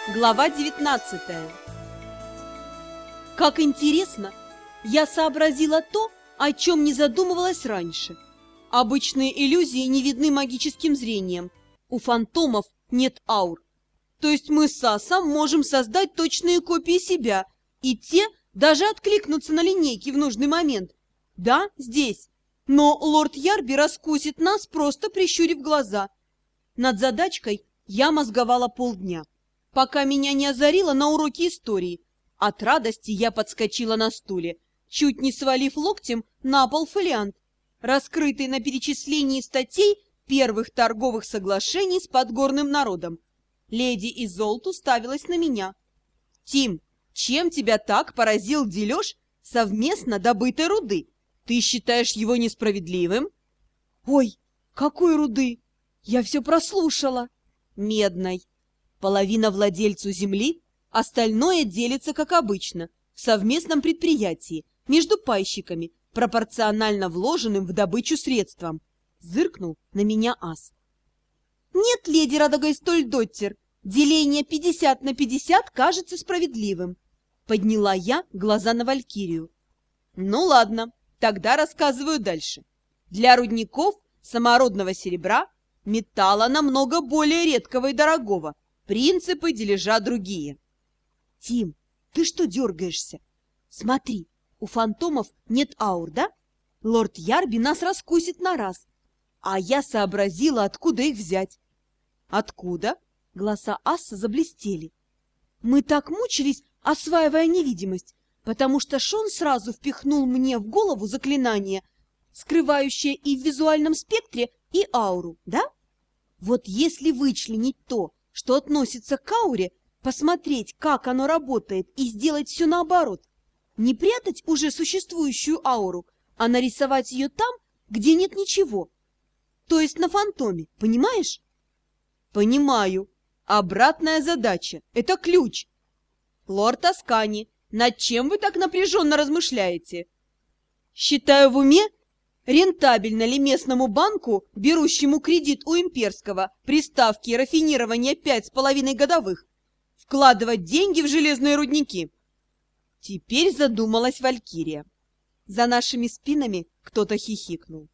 Глава 19. Как интересно, я сообразила то, о чем не задумывалась раньше. Обычные иллюзии не видны магическим зрением. У фантомов нет аур. То есть мы с Асом можем создать точные копии себя, и те даже откликнутся на линейке в нужный момент. Да, здесь. Но лорд Ярби раскусит нас, просто прищурив глаза. Над задачкой я мозговала полдня, пока меня не озарило на уроке истории. От радости я подскочила на стуле, чуть не свалив локтем на пол фолиант, раскрытый на перечислении статей первых торговых соглашений с подгорным народом. Леди Изолт уставилась на меня. «Тим, чем тебя так поразил дележ совместно добытой руды? Ты считаешь его несправедливым?» «Ой, какой руды? Я все прослушала!» «Медной. Половина владельцу земли, остальное делится, как обычно, в совместном предприятии, между пайщиками, пропорционально вложенным в добычу средствам», — зыркнул на меня ас. «Нет, леди Радагайстольдоттер, деление 50 на 50 кажется справедливым», — подняла я глаза на Валькирию. «Ну ладно, тогда рассказываю дальше. Для рудников самородного серебра, металла намного более редкого и дорогого, принципы дележа другие». «Тим, ты что дергаешься? Смотри, у фантомов нет аур, да? Лорд Ярби нас раскусит на раз. А я сообразила, откуда их взять». «Откуда?» Глаза аса заблестели. «Мы так мучились, осваивая невидимость, потому что Шон сразу впихнул мне в голову заклинание, скрывающее и в визуальном спектре, и ауру, да? Вот если вычленить то, что относится к ауре, посмотреть, как оно работает, и сделать все наоборот, не прятать уже существующую ауру, а нарисовать ее там, где нет ничего, то есть на фантоме, понимаешь?» «Понимаю. Обратная задача – это ключ. Лорд Аскани, над чем вы так напряженно размышляете? Считаю в уме, рентабельно ли местному банку, берущему кредит у имперского, при ставке рафинирования 5,5 годовых, вкладывать деньги в железные рудники?» Теперь задумалась Валькирия. За нашими спинами кто-то хихикнул.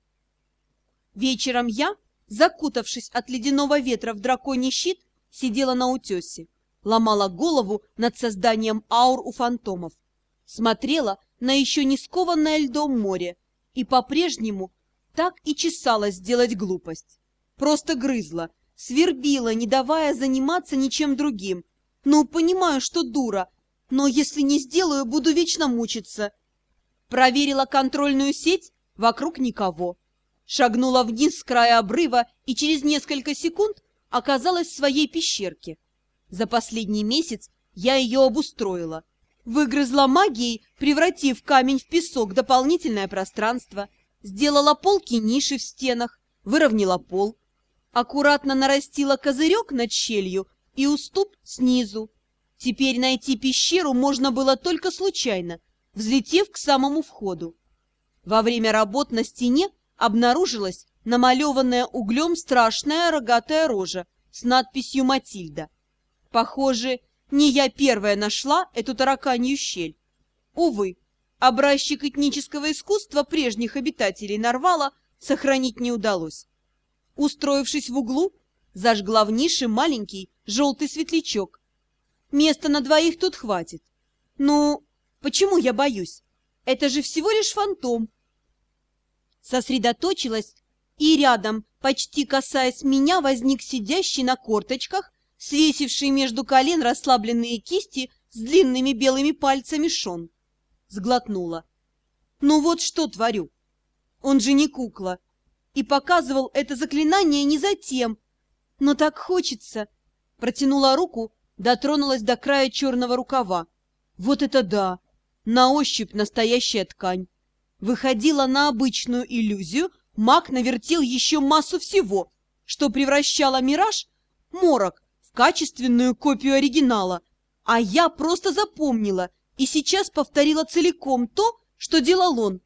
Вечером я, закутавшись от ледяного ветра в драконий щит, сидела на утесе, ломала голову над созданием аур у фантомов, смотрела на еще не скованное льдом море и по-прежнему так и чесалась сделать глупость. Просто грызла, свербила, не давая заниматься ничем другим. Ну, понимаю, что дура, но если не сделаю, буду вечно мучиться. Проверила контрольную сеть, вокруг никого. Шагнула вниз с края обрыва и через несколько секунд оказалась в своей пещерке. За последний месяц я ее обустроила. Выгрызла магией, превратив камень в песок, дополнительное пространство. Сделала полки-ниши в стенах, выровняла пол. Аккуратно нарастила козырек над щелью и уступ снизу. Теперь найти пещеру можно было только случайно, взлетев к самому входу. Во время работ на стене обнаружилась намалеванная углем страшная рогатая рожа с надписью «Матильда». Похоже, не я первая нашла эту тараканью щель. Увы, образчик этнического искусства прежних обитателей Нарвала сохранить не удалось. Устроившись в углу, зажгла в нише маленький желтый светлячок. Места на двоих тут хватит. Ну, почему я боюсь? Это же всего лишь фантом. Сосредоточилась, и рядом, почти касаясь меня, возник сидящий на корточках, свесивший между колен расслабленные кисти с длинными белыми пальцами Шон. Сглотнула. Ну вот что творю. Он же не кукла. И показывал это заклинание не затем. Но так хочется. Протянула руку, дотронулась до края черного рукава. Вот это да! На ощупь настоящая ткань. Выходила на обычную иллюзию, маг навертел еще массу всего, что превращало мираж, морок, в качественную копию оригинала. А я просто запомнила и сейчас повторила целиком то, что делал он.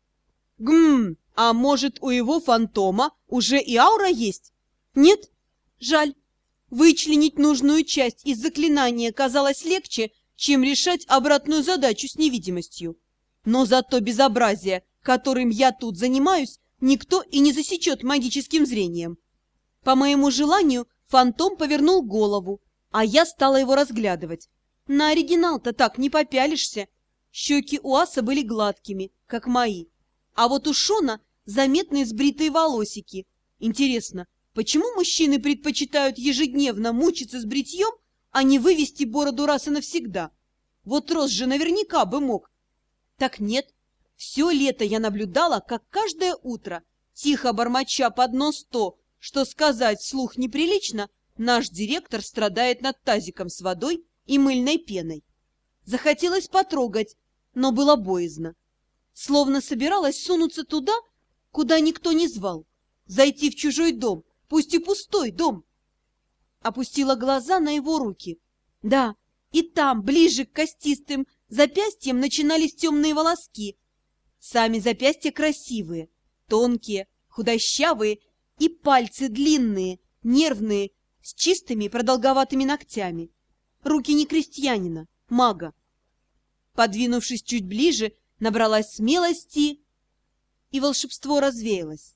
А может, у его фантома уже и аура есть? Нет? Жаль. Вычленить нужную часть из заклинания казалось легче, чем решать обратную задачу с невидимостью. Но зато безобразие, которым я тут занимаюсь, никто и не засечет магическим зрением. По моему желанию фантом повернул голову, а я стала его разглядывать. На оригинал-то так не попялишься. Щеки у аса были гладкими, как мои. А вот у Шона заметные сбритые волосики. Интересно, почему мужчины предпочитают ежедневно мучиться с бритьем, а не вывести бороду раз и навсегда? Вот Рос же наверняка бы мог. Так нет. Все лето я наблюдала, как каждое утро, тихо бормоча под нос то, что сказать вслух неприлично, наш директор страдает над тазиком с водой и мыльной пеной. Захотелось потрогать, но было боязно. Словно собиралась сунуться туда, куда никто не звал, зайти в чужой дом, пусть и пустой дом. Опустила глаза на его руки. Да, и там, ближе к костистым запястьям, начинались темные волоски. Сами запястья красивые, тонкие, худощавые, и пальцы длинные, нервные, с чистыми продолговатыми ногтями. Руки не крестьянина, мага. Подвинувшись чуть ближе, набралась смелости, и волшебство развеялось.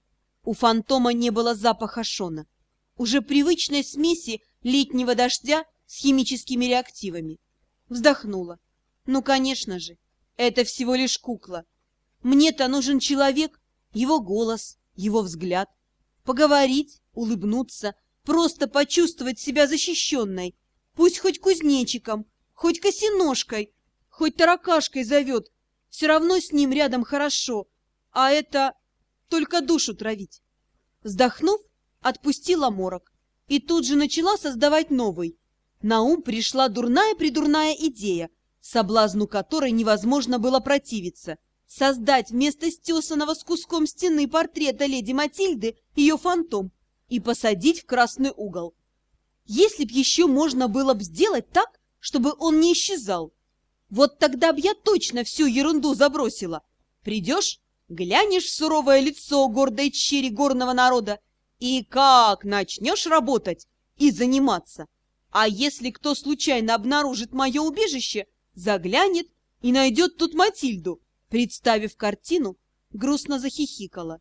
У фантома не было запаха Шона, уже привычной смеси летнего дождя с химическими реактивами. Вздохнула. Ну, конечно же, это всего лишь кукла. Мне-то нужен человек, его голос, его взгляд. Поговорить, улыбнуться, просто почувствовать себя защищенной. Пусть хоть кузнечиком, хоть косиножкой, хоть таракашкой зовет. Все равно с ним рядом хорошо, а это только душу травить. Вздохнув, отпустила морок и тут же начала создавать новый. На ум пришла дурная-придурная идея, соблазну которой невозможно было противиться. Создать вместо стесанного с куском стены портрета леди Матильды ее фантом и посадить в красный угол. Если б еще можно было б сделать так, чтобы он не исчезал, вот тогда б я точно всю ерунду забросила. Придешь, глянешь в суровое лицо гордой черри горного народа и как начнешь работать и заниматься. А если кто случайно обнаружит мое убежище, заглянет и найдет тут Матильду, представив картину, грустно захихикала.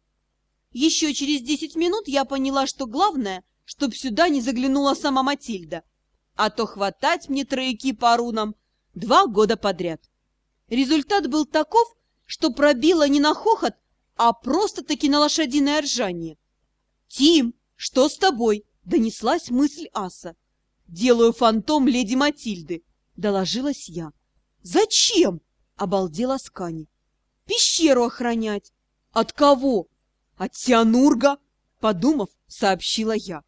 Еще через 10 минут я поняла, что главное, чтоб сюда не заглянула сама Матильда, а то хватать мне трояки по рунам 2 года подряд. Результат был таков, что пробило не на хохот, а просто-таки на лошадиное ржание. «Тим, что с тобой?» — донеслась мысль аса. «Делаю фантом леди Матильды», — доложилась я. «Зачем?» — обалдела Скани. «Пещеру охранять». «От кого?» «От Сианурга», — подумав, сообщила я.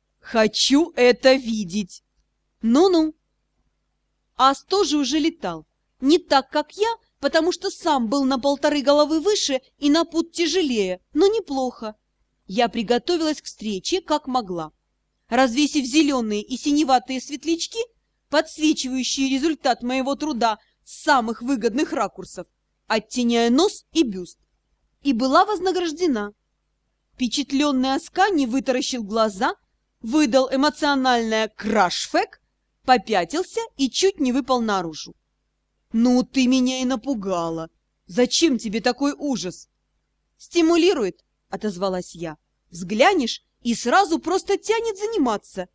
«Хочу это видеть». «Ну-ну». Ас тоже уже летал. Не так, как я, потому что сам был на 1,5 головы выше и на пуд тяжелее, но неплохо. Я приготовилась к встрече, как могла. Развесив зеленые и синеватые светлячки, подсвечивающие результат моего труда с самых выгодных ракурсов, оттеняя нос и бюст, и была вознаграждена. Впечатленный Аскани вытаращил глаза, выдал эмоциональное «краш-фэк», попятился и чуть не выпал наружу. «Ну, ты меня и напугала! Зачем тебе такой ужас?» «Стимулирует», — отозвалась я. «Взглянешь, и сразу просто тянет заниматься».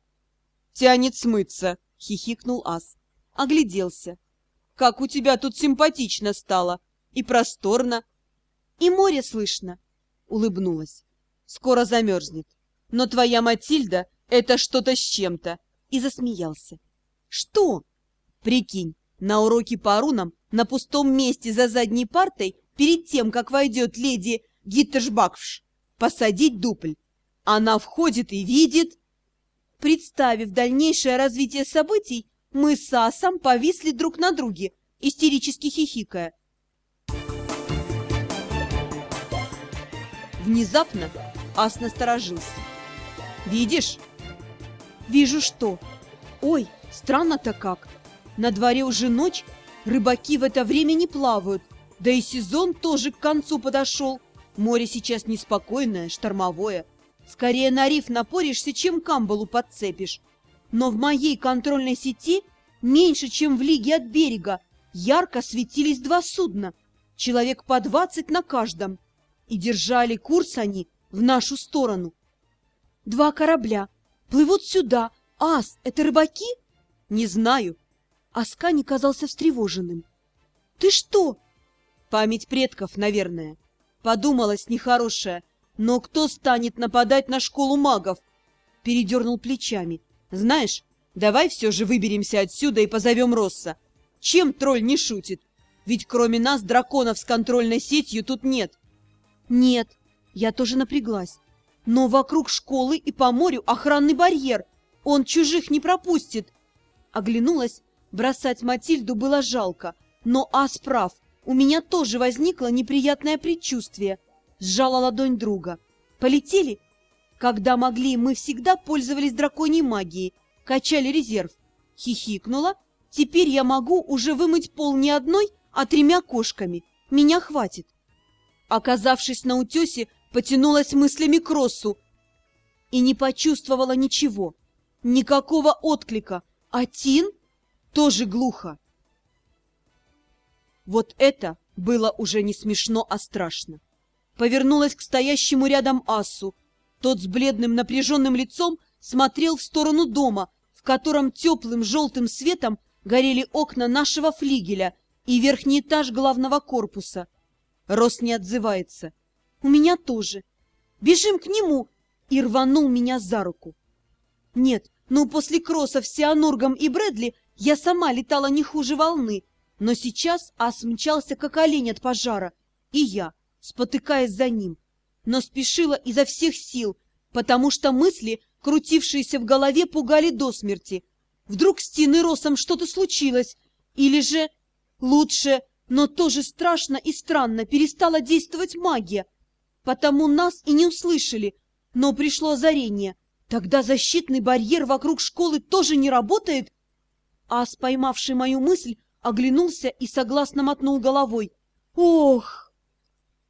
«Тянет смыться», — хихикнул ас. Огляделся. «Как у тебя тут симпатично стало! И просторно!» «И море слышно!» — улыбнулась. «Скоро замерзнет. Но твоя Матильда — это что-то с чем-то!» И засмеялся. «Что?» «Прикинь, на уроке по рунам на пустом месте за задней партой перед тем, как войдет леди Гиттершбакфш, посадить дупль. Она входит и видит...» Представив дальнейшее развитие событий, мы с асом повисли друг на друге, истерически хихикая. Внезапно ас насторожился. «Видишь?» «Вижу что? Ой, странно-то как. На дворе уже ночь, рыбаки в это время не плавают, да и сезон тоже к концу подошел. Море сейчас неспокойное, штормовое. Скорее на риф напоришься, чем к камбалу подцепишь. Но в моей контрольной сети меньше, чем в лиге от берега, ярко светились 2 судна, человек по 20 на каждом, и держали курс они в нашу сторону. 2 корабля плывут сюда. Ас, это рыбаки? Не знаю. Аскани казался встревоженным. Ты что? Память предков, наверное. Подумалось нехорошее. Но кто станет нападать на школу магов? Передернул плечами. Знаешь, давай все же выберемся отсюда и позовем Росса. Чем тролль не шутит? Ведь кроме нас драконов с контрольной сетью тут нет. Нет, я тоже напряглась. Но вокруг школы и по морю охранный барьер. Он чужих не пропустит. Оглянулась. Бросать Матильду было жалко. Но Ас прав. У меня тоже возникло неприятное предчувствие. Сжала ладонь друга. Полетели? Когда могли, мы всегда пользовались драконьей магией. Качали резерв. Хихикнула. Теперь я могу уже вымыть пол не одной, а 3 кошками. Меня хватит. Оказавшись на утесе, потянулась мыслями к Россу и не почувствовала ничего. Никакого отклика. А Тин тоже глухо. Вот это было уже не смешно, а страшно. Повернулась к стоящему рядом Ассу. Тот с бледным напряженным лицом смотрел в сторону дома, в котором теплым желтым светом горели окна нашего флигеля и верхний этаж главного корпуса. Рос не отзывается. У меня тоже. Бежим к нему! И рванул меня за руку. Нет, ну после кроссов с Сианургом и Брэдли я сама летала не хуже волны, но сейчас Ас мчался, как олень от пожара, и я, спотыкаясь за ним, но спешила изо всех сил, потому что мысли, крутившиеся в голове, пугали до смерти. Вдруг с Тин и Росом что-то случилось, или же, лучше, но тоже страшно и странно, перестала действовать магия, потому нас и не услышали, но пришло озарение. Тогда защитный барьер вокруг школы тоже не работает? Ас, поймавший мою мысль, оглянулся и согласно мотнул головой. Ох!